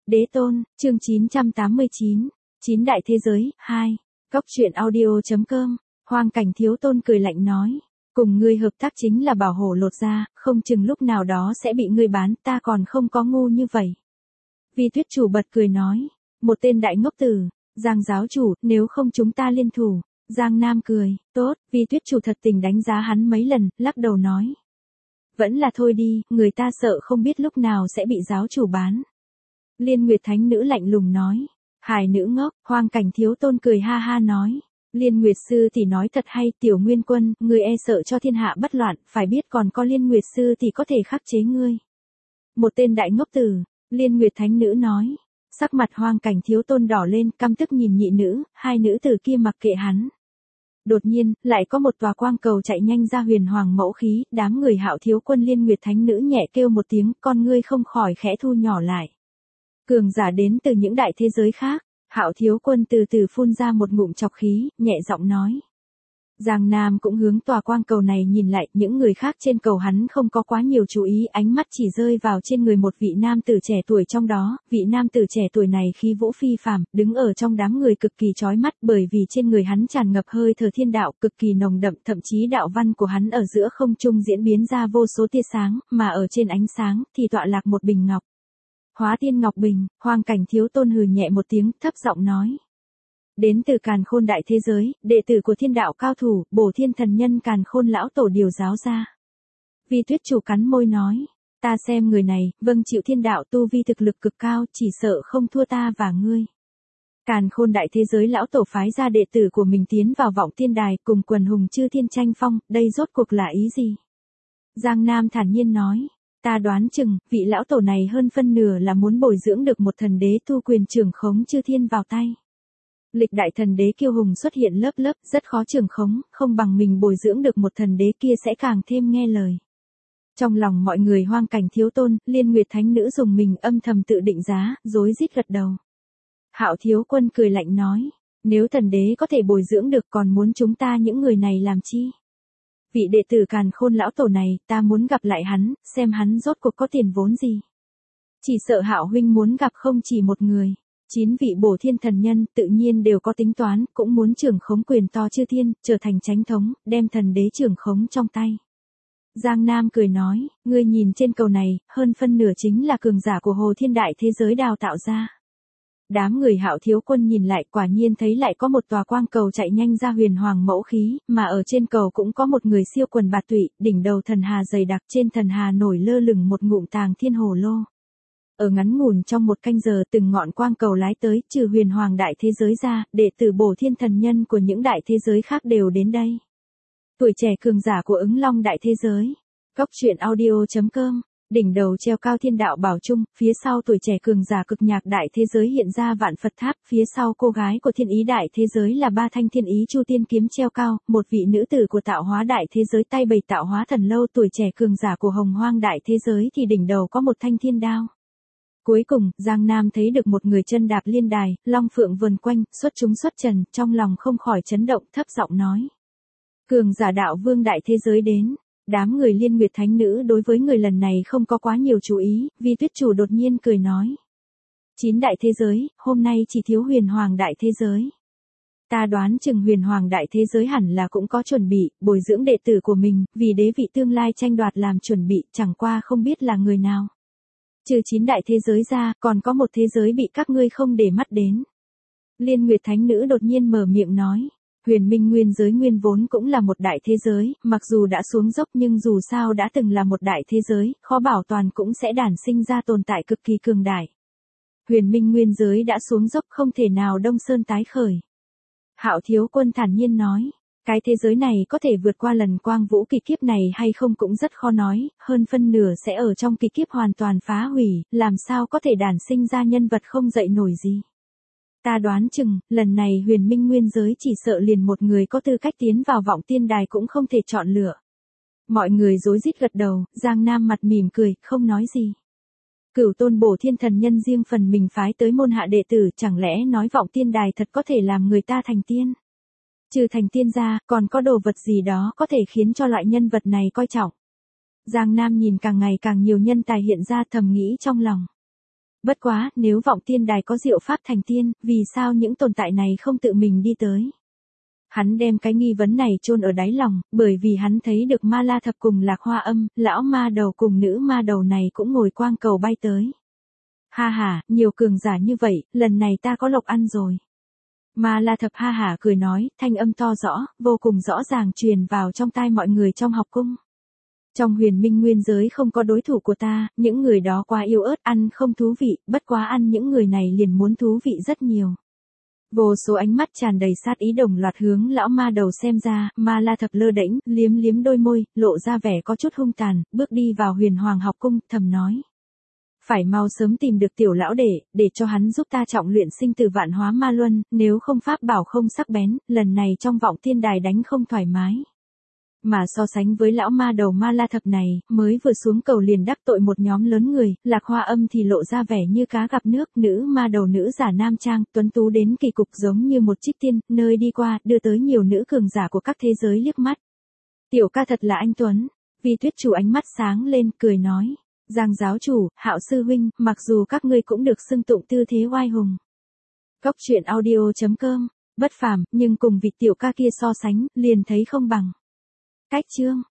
Đế tôn, chương 989, Chín đại thế giới, 2. Cốc truyện audio.com, Hoang Cảnh Thiếu Tôn cười lạnh nói. Cùng ngươi hợp tác chính là bảo hộ lột ra, không chừng lúc nào đó sẽ bị ngươi bán, ta còn không có ngu như vậy. Vi Tuyết chủ bật cười nói. Một tên đại ngốc tử, Giang giáo chủ, nếu không chúng ta liên thủ. Giang Nam cười, tốt, Vi Tuyết chủ thật tình đánh giá hắn mấy lần, lắc đầu nói. Vẫn là thôi đi, người ta sợ không biết lúc nào sẽ bị giáo chủ bán. Liên Nguyệt Thánh Nữ lạnh lùng nói. Hài nữ ngốc, Hoang Cảnh Thiếu Tôn cười ha ha nói. Liên Nguyệt Sư thì nói thật hay, Tiểu Nguyên Quân, ngươi e sợ cho thiên hạ bất loạn, phải biết còn có Liên Nguyệt Sư thì có thể khắc chế ngươi. Một tên đại ngốc tử, Liên Nguyệt Thánh Nữ nói. Sắc mặt Hoang Cảnh Thiếu Tôn đỏ lên, căm tức nhìn nhị nữ, hai nữ tử kia mặc kệ hắn. Đột nhiên, lại có một tòa quang cầu chạy nhanh ra huyền hoàng mẫu khí, đám người Hạo Thiếu Quân Liên Nguyệt Thánh Nữ nhẹ kêu một tiếng, con ngươi không khỏi khẽ thu nhỏ lại. Cường giả đến từ những đại thế giới khác, Hạo Thiếu Quân từ từ phun ra một ngụm chọc khí, nhẹ giọng nói. Giang Nam cũng hướng tòa quang cầu này nhìn lại, những người khác trên cầu hắn không có quá nhiều chú ý, ánh mắt chỉ rơi vào trên người một vị nam tử trẻ tuổi trong đó, vị nam tử trẻ tuổi này khí vũ phi phàm, đứng ở trong đám người cực kỳ chói mắt bởi vì trên người hắn tràn ngập hơi thở thiên đạo cực kỳ nồng đậm, thậm chí đạo văn của hắn ở giữa không trung diễn biến ra vô số tia sáng, mà ở trên ánh sáng thì tọa lạc một bình ngọc. Hóa Tiên Ngọc Bình, Hoang Cảnh Thiếu Tôn hừ nhẹ một tiếng, thấp giọng nói. Đến từ Càn Khôn đại thế giới, đệ tử của thiên đạo cao thủ, Bổ Thiên Thần Nhân Càn Khôn lão tổ điều giáo ra. Vi Tuyết chủ cắn môi nói, ta xem người này, vâng chịu thiên đạo tu vi thực lực cực cao, chỉ sợ không thua ta và ngươi. Càn Khôn đại thế giới lão tổ phái ra đệ tử của mình tiến vào vọng tiên đài, cùng quần hùng chư thiên tranh phong, đây rốt cuộc là ý gì? Giang Nam thản nhiên nói. Ta đoán chừng, vị lão tổ này hơn phân nửa là muốn bồi dưỡng được một thần đế thu quyền trưởng khống chư thiên vào tay. Lịch đại thần đế kiêu hùng xuất hiện lớp lớp, rất khó trưởng khống, không bằng mình bồi dưỡng được một thần đế kia sẽ càng thêm nghe lời. Trong lòng mọi người Hoang Cảnh Thiếu Tôn, Liên Nguyệt Thánh Nữ dùng mình âm thầm tự định giá, rối rít gật đầu. Hạo Thiếu Quân cười lạnh nói, nếu thần đế có thể bồi dưỡng được còn muốn chúng ta những người này làm chi? Vị đệ tử Càn Khôn lão tổ này, ta muốn gặp lại hắn, xem hắn rốt cuộc có tiền vốn gì. Chỉ sợ Hạo huynh muốn gặp không chỉ một người. 9 vị Bổ Thiên Thần Nhân tự nhiên đều có tính toán, cũng muốn trưởng khống quyền to chư thiên, trở thành chánh thống, đem thần đế trưởng khống trong tay. Giang Nam cười nói, ngươi nhìn trên cầu này, hơn phân nửa chính là cường giả của Hồ Thiên đại thế giới đào tạo ra. Đám người Hạo Thiếu Quân nhìn lại, quả nhiên thấy lại có một tòa quang cầu chạy nhanh ra huyền hoàng mẫu khí, mà ở trên cầu cũng có một người siêu quần bạt tụy, đỉnh đầu thần hà dày đặc, trên thần hà nổi lơ lửng một ngụm tàng thiên hồ lô. Ở ngắn ngủn trong một canh giờ từng ngọn quang cầu lái tới, trừ huyền hoàng đại thế giới ra, đệ tử Bổ Thiên Thần Nhân của những đại thế giới khác đều đến đây. Tuổi trẻ cường giả của Ứng Long đại thế giới. Cốc truyện audio.com, đỉnh đầu treo cao thiên đạo bảo trung, phía sau tuổi trẻ cường giả cực nhạc đại thế giới hiện ra vạn Phật tháp, phía sau cô gái của thiên ý đại thế giới là ba thanh thiên ý chu tiên kiếm treo cao, một vị nữ tử của tạo hóa đại thế giới tay bày tạo hóa thần lâu, tuổi trẻ cường giả của Hồng Hoang đại thế giới thì đỉnh đầu có một thanh thiên đao. Cuối cùng, Giang Nam thấy được một người chân đạp liên đài, long phượng vần quanh, xuất chúng xuất trần, trong lòng không khỏi chấn động, thấp giọng nói. Cường giả đạo vương đại thế giới đến. Đám người Liên Nguyệt Thánh Nữ đối với người lần này không có quá nhiều chú ý, Vi Tuyết chủ đột nhiên cười nói. 9 đại thế giới, hôm nay chỉ thiếu huyền hoàng đại thế giới. Ta đoán chừng huyền hoàng đại thế giới hẳn là cũng có chuẩn bị, bồi dưỡng đệ tử của mình, vì đế vị tương lai tranh đoạt làm chuẩn bị, chẳng qua không biết là người nào. Trừ 9 đại thế giới ra, còn có một thế giới bị các ngươi không để mắt đến. Liên Nguyệt Thánh Nữ đột nhiên mở miệng nói. Huyền Minh Nguyên giới nguyên vốn cũng là một đại thế giới, mặc dù đã xuống dốc nhưng dù sao đã từng là một đại thế giới, khó bảo toàn cũng sẽ đản sinh ra tồn tại cực kỳ cường đại. Huyền Minh Nguyên giới đã xuống dốc không thể nào đông sơn tái khởi. Hạo Thiếu Quân thản nhiên nói, cái thế giới này có thể vượt qua lần quang vũ kỳ kiếp này hay không cũng rất khó nói, hơn phân nửa sẽ ở trong kỳ kiếp hoàn toàn phá hủy, làm sao có thể đản sinh ra nhân vật không dậy nổi gì. Ta đoán chừng, lần này huyền minh nguyên giới chỉ sợ liền một người có tư cách tiến vào vọng tiên đài cũng không thể chọn lựa. Mọi người rối rít gật đầu, Giang Nam mặt mỉm cười, không nói gì. Cửu tôn Bổ Thiên Thần Nhân riêng phần mình phái tới môn hạ đệ tử, chẳng lẽ nói vọng tiên đài thật có thể làm người ta thành tiên? Trừ thành tiên ra, còn có đồ vật gì đó có thể khiến cho loại nhân vật này coi trọng. Giang Nam nhìn càng ngày càng nhiều nhân tài hiện ra thầm nghĩ trong lòng. Bất quá, nếu vọng tiên đài có diệu pháp thành tiên, vì sao những tồn tại này không tự mình đi tới? Hắn đem cái nghi vấn này chôn ở đáy lòng, bởi vì hắn thấy được Ma La Thập cùng Lạc Hoa Âm, lão ma đầu cùng nữ ma đầu này cũng ngồi quang cầu bay tới. Ha ha, nhiều cường giả như vậy, lần này ta có lộc ăn rồi. Ma La Thập ha hả cười nói, thanh âm to rõ, vô cùng rõ ràng truyền vào trong tai mọi người trong học cung. Trong huyền minh nguyên giới không có đối thủ của ta, những người đó quá yếu ớt, ăn không thú vị, bất quá ăn những người này liền muốn thú vị rất nhiều. Vô số ánh mắt tràn đầy sát ý đồng loạt hướng lão ma đầu xem ra, Ma La Thập lơ đễnh, liếm liếm đôi môi, lộ ra vẻ có chút hung tàn, bước đi vào huyền hoàng học cung, thầm nói. Phải mau sớm tìm được tiểu lão để cho hắn giúp ta trọng luyện sinh tử vạn hóa ma luân, nếu không pháp bảo không sắc bén, lần này trong vọng thiên đài đánh không thoải mái. Mà so sánh với lão ma đầu Ma La Thập này, mới vừa xuống cầu liền đắc tội một nhóm lớn người, Lạc Hoa Âm thì lộ ra vẻ như cá gặp nước, nữ ma đầu nữ giả nam trang, tuấn tú đến kỳ cục giống như một trích tiên, nơi đi qua, đưa tới nhiều nữ cường giả của các thế giới liếc mắt. Tiểu ca thật là anh Tuấn, vì Tuyết chủ ánh mắt sáng lên, cười nói. Giang giáo chủ, Hạo sư huynh, mặc dù các ngươi cũng được xưng tụng tư thế oai hùng. Góc truyện audio.com, bất phàm, nhưng cùng vị tiểu ca kia so sánh, liền thấy không bằng. Cách chương